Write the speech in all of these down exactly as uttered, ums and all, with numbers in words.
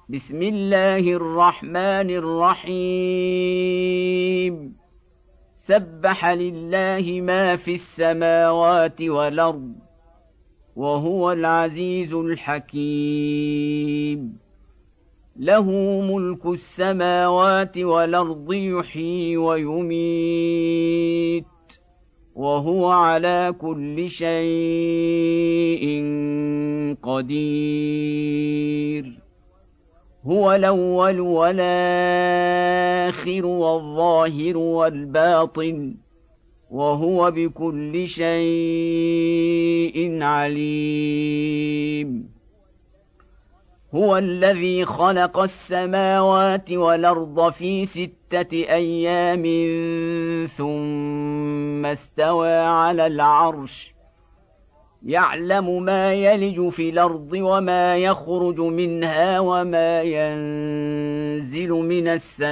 بسم الله الرحمن الرحيم سبح لله ما في السماوات والأرض وهو العزيز الحكيم له ملك السماوات والأرض يحيي ويميت وهو على كل شيء قدير هو الأول والآخر والظاهر والباطن وهو بكل شيء عليم هو الذي خلق السماوات والأرض في ستة أيام ثم استوى على العرش يعلم ما يلج في الأرض وما يخرج منها وما ينزل من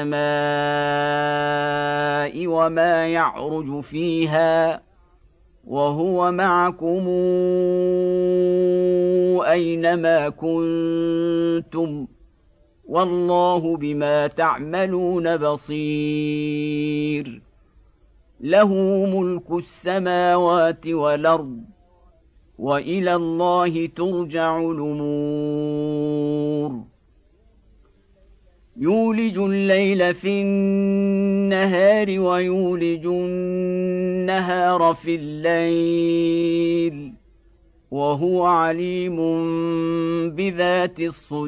السماء وما يعرج فيها وهو معكم أينما كنتم والله بما تعملون بصير له ملك السماوات والأرض وإلى الله ترجع الأمور يولج الليل في النهار ويولج النهار في الليل وهو عليم بذات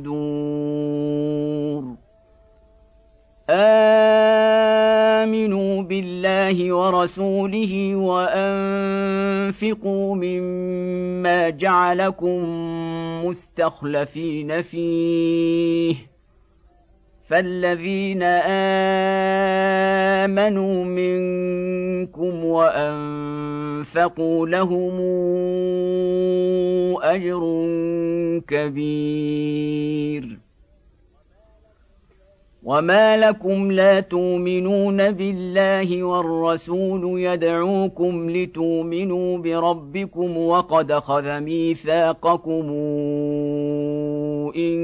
الصدور آمنوا بالله ورسوله وأنفقوا مما جعلكم مستخلفين فيه فالذين آمنوا منكم وأنفقوا لهم أجر كبير وما لكم لا تؤمنون بالله والرسول يدعوكم لتؤمنوا بربكم وقد أخذ ميثاقكم إن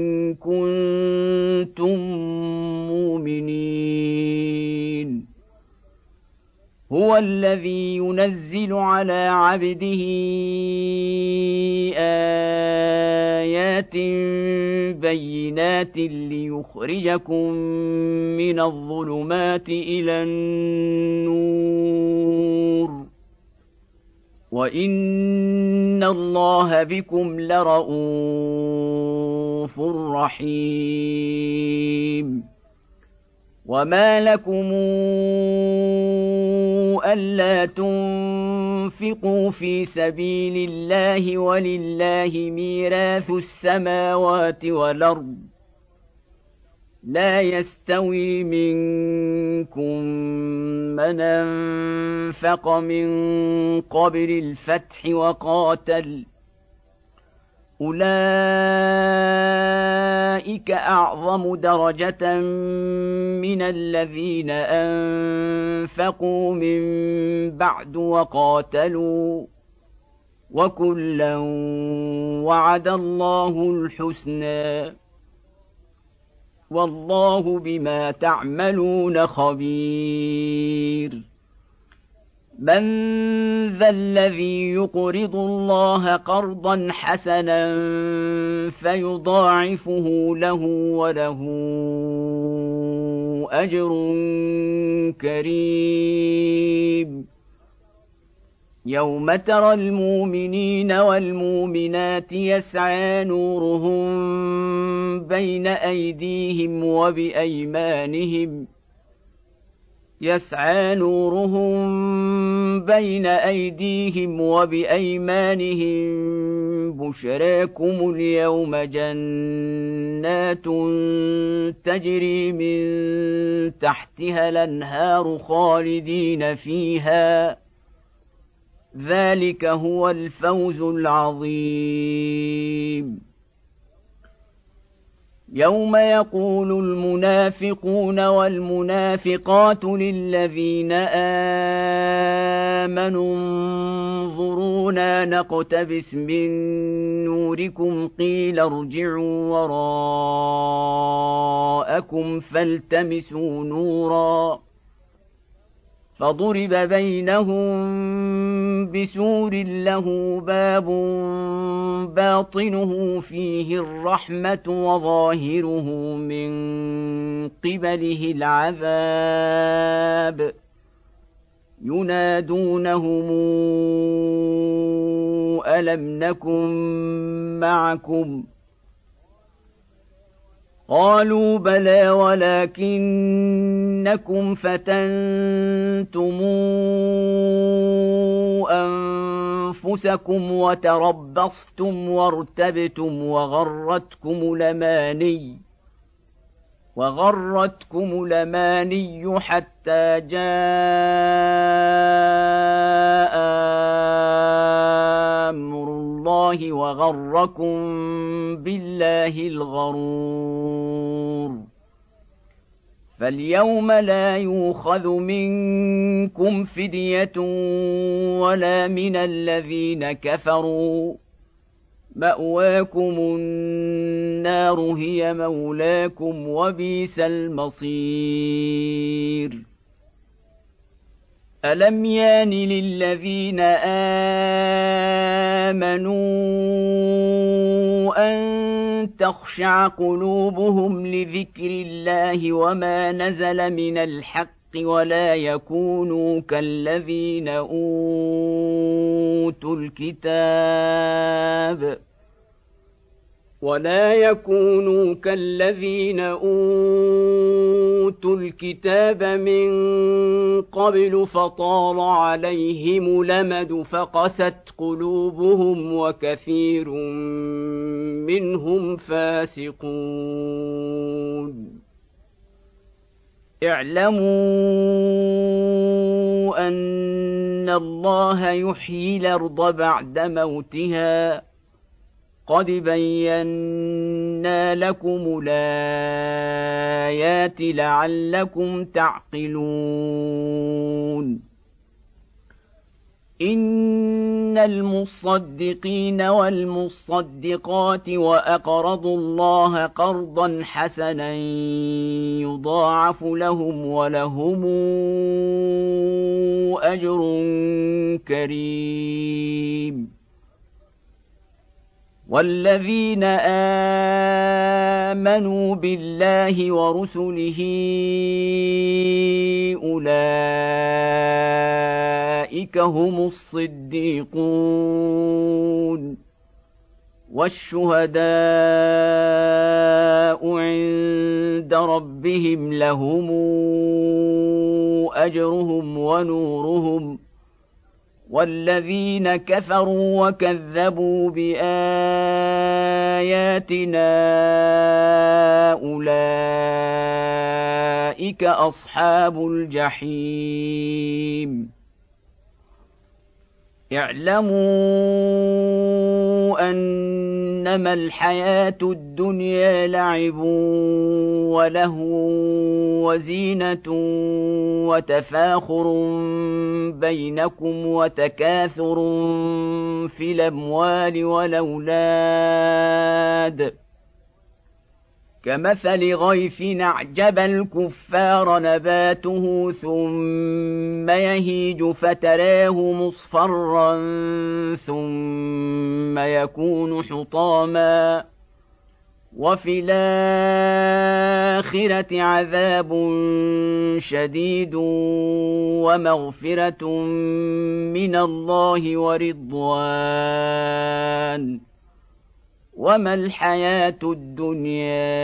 كنتم مؤمنين هو الذي ينزل على عبده آيات بينات ليخرجكم من الظلمات إلى النور وإن الله بكم لرءوف رحيم وما لكم ألا تنفقوا في سبيل الله ولله ميراث السماوات والأرض لا يستوي منكم من أنفق من قبل الفتح وقاتل أولئك أعظم درجة من الذين أنفقوا من بعد وقاتلوا وكلا وعد الله الحسنى والله بما تعملون خبير من ذا الذي يقرض الله قرضا حسنا فيضاعفه له وله أجر كريم يوم ترى المؤمنين والمؤمنات يسعى نورهم بين أيديهم وبأيمانهم يسعى نورهم بين أيديهم وبأيمانهم بشراكم اليوم جنات تجري من تحتها الأنهار خالدين فيها ذلك هو الفوز العظيم يوم يقول المنافقون والمنافقات للذين آمنوا انظرونا نقتبس من نوركم قيل ارجعوا وراءكم فالتمسوا نورا فضرب بينهم بسور له باب باطنه فيه الرحمة وظاهره من قبله العذاب ينادونهم ألم نكن معكم قالوا بلى ولكنكم فتنتم أنفسكم وتربصتم وارتبتم وغرتكم الأماني وغرتكم الأماني حتى جاء أمر الله وغركم بالله الغرور فاليوم لا يؤخذ منكم فدية ولا من الذين كفروا مأواكم النار هي مولاكم وبئس المصير ألم يان للذين آمنوا أن تخشع قلوبهم لذكر الله وما نزل من الحق ولا يكونوا كالذين أوتوا الكتاب ولا يكونوا كالذين أوتوا الكتاب من قبل فطال عليهم الأمد فقست قلوبهم وكثير منهم فاسقون اعلموا أن الله يحيي الأرض بعد موتها قد بينا لكم الآيات لعلكم تعقلون إن المصدقين والمصدقات وأقرضوا الله قرضا حسنا يضاعف لهم ولهم أجر كريم والذين آمنوا بالله ورسله أولئك هم الصديقون والشهداء عند ربهم لهم أجرهم ونورهم والذين كفروا وكذبوا بآياتنا أولئك أصحاب الجحيم اعلموا أنما الحياة الدنيا لعب ولهو وزينة وتفاخر بينكم وتكاثر في الأموال والأولاد كمثل غيث أعجب الكفار نباته ثم يهيج فتراه مصفرا ثم يكون حطاما وفي الآخرة عذاب شديد ومغفرة من الله ورضوان وما الحياة الدنيا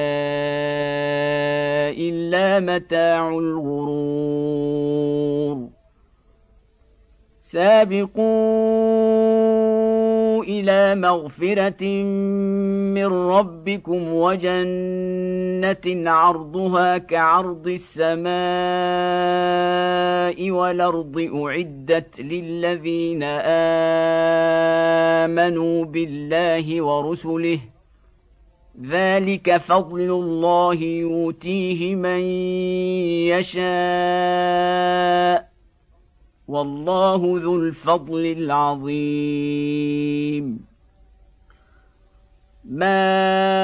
إلا متاع الغرور سابقوا إلى مغفرة من ربكم وجنة عرضها كعرض السماء والأرض أعدت للذين آمنوا بالله ورسله ذلك فضل الله يؤتيه من يشاء والله ذو الفضل العظيم ما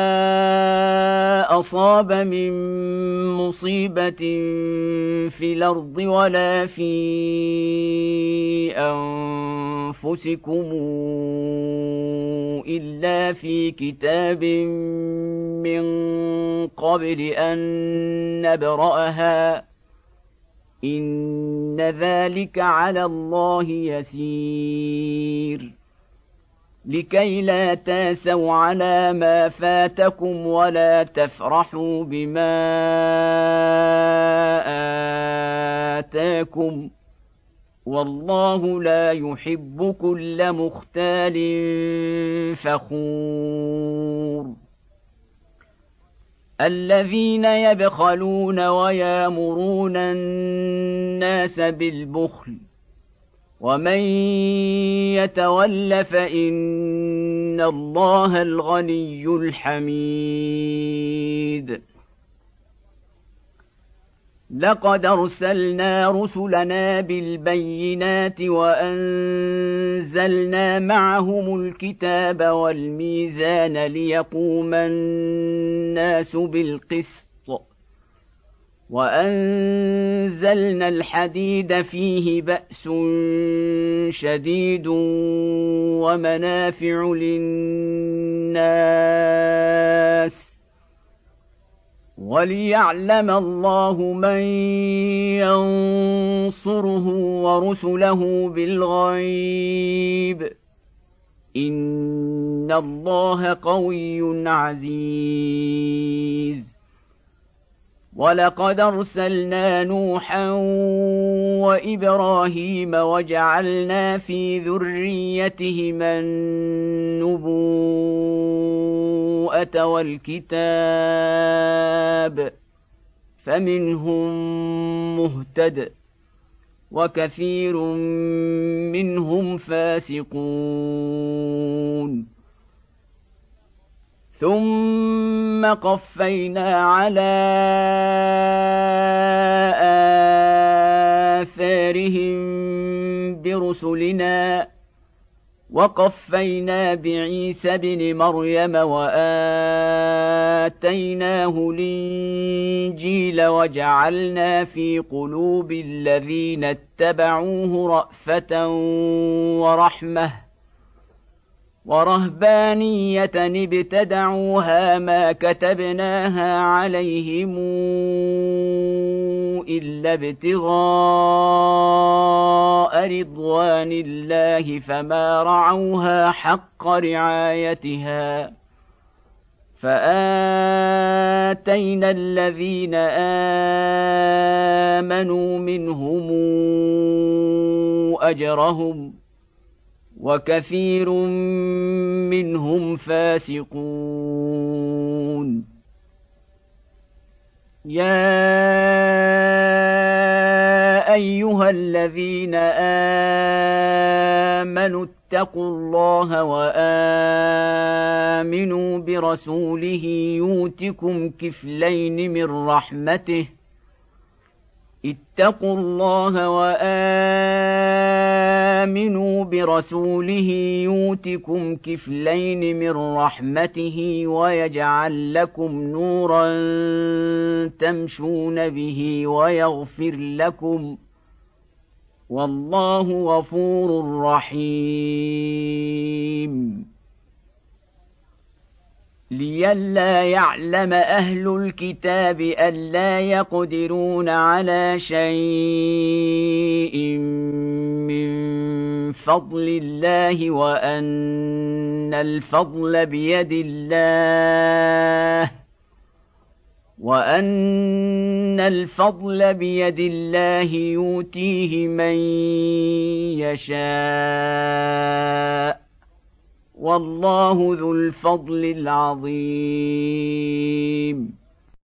أصاب من مصيبة في الأرض ولا في أنفسكم إلا في كتاب من قبل أن نبرأها إن ذلك على الله يسير لكي لا تاسوا على ما فاتكم ولا تفرحوا بما آتاكم والله لا يحب كل مختال فخور الذين يبخلون ويامرون الناس بالبخل ومن يتول فإن الله الغني الحميد لقد أرسلنا رسلنا بالبينات وأنزلنا معهم الكتاب والميزان ليقوم الناس بالقسط وأنزلنا الحديد فيه بأس شديد ومنافع للناس وليعلم الله من ينصره ورسله بالغيب إن الله قوي عزيز ولقد أرسلنا نوحا وإبراهيم وجعلنا في ذريتهما النبوءة والكتاب فمنهم مهتد وكثير منهم فاسقون ثم قفينا على آثارهم برسلنا وقفينا بعيسى بن مريم وآتيناه الإنجيل وجعلنا في قلوب الذين اتبعوه رأفة ورحمة ورهبانية ابتدعوها ما كتبناها عليهم إلا ابتغاء رضوان الله فما رعوها حق رعايتها فآتينا الذين آمنوا منهم أجرهم وكثير منهم فاسقون يا أيها الذين آمنوا اتقوا الله وآمنوا برسوله يؤتكم كفلين من رحمته اتقوا الله وآمنوا برسوله يؤتكم كفلين من رحمته ويجعل لكم نورا تمشون به ويغفر لكم والله غفور رحيم لئلا يعلم أهل الكتاب ألا يقدرون على شيء من فضل الله وأن الفضل بيد الله وأن الفضل بيد الله يؤتيه من يشاء والله ذو الفضل العظيم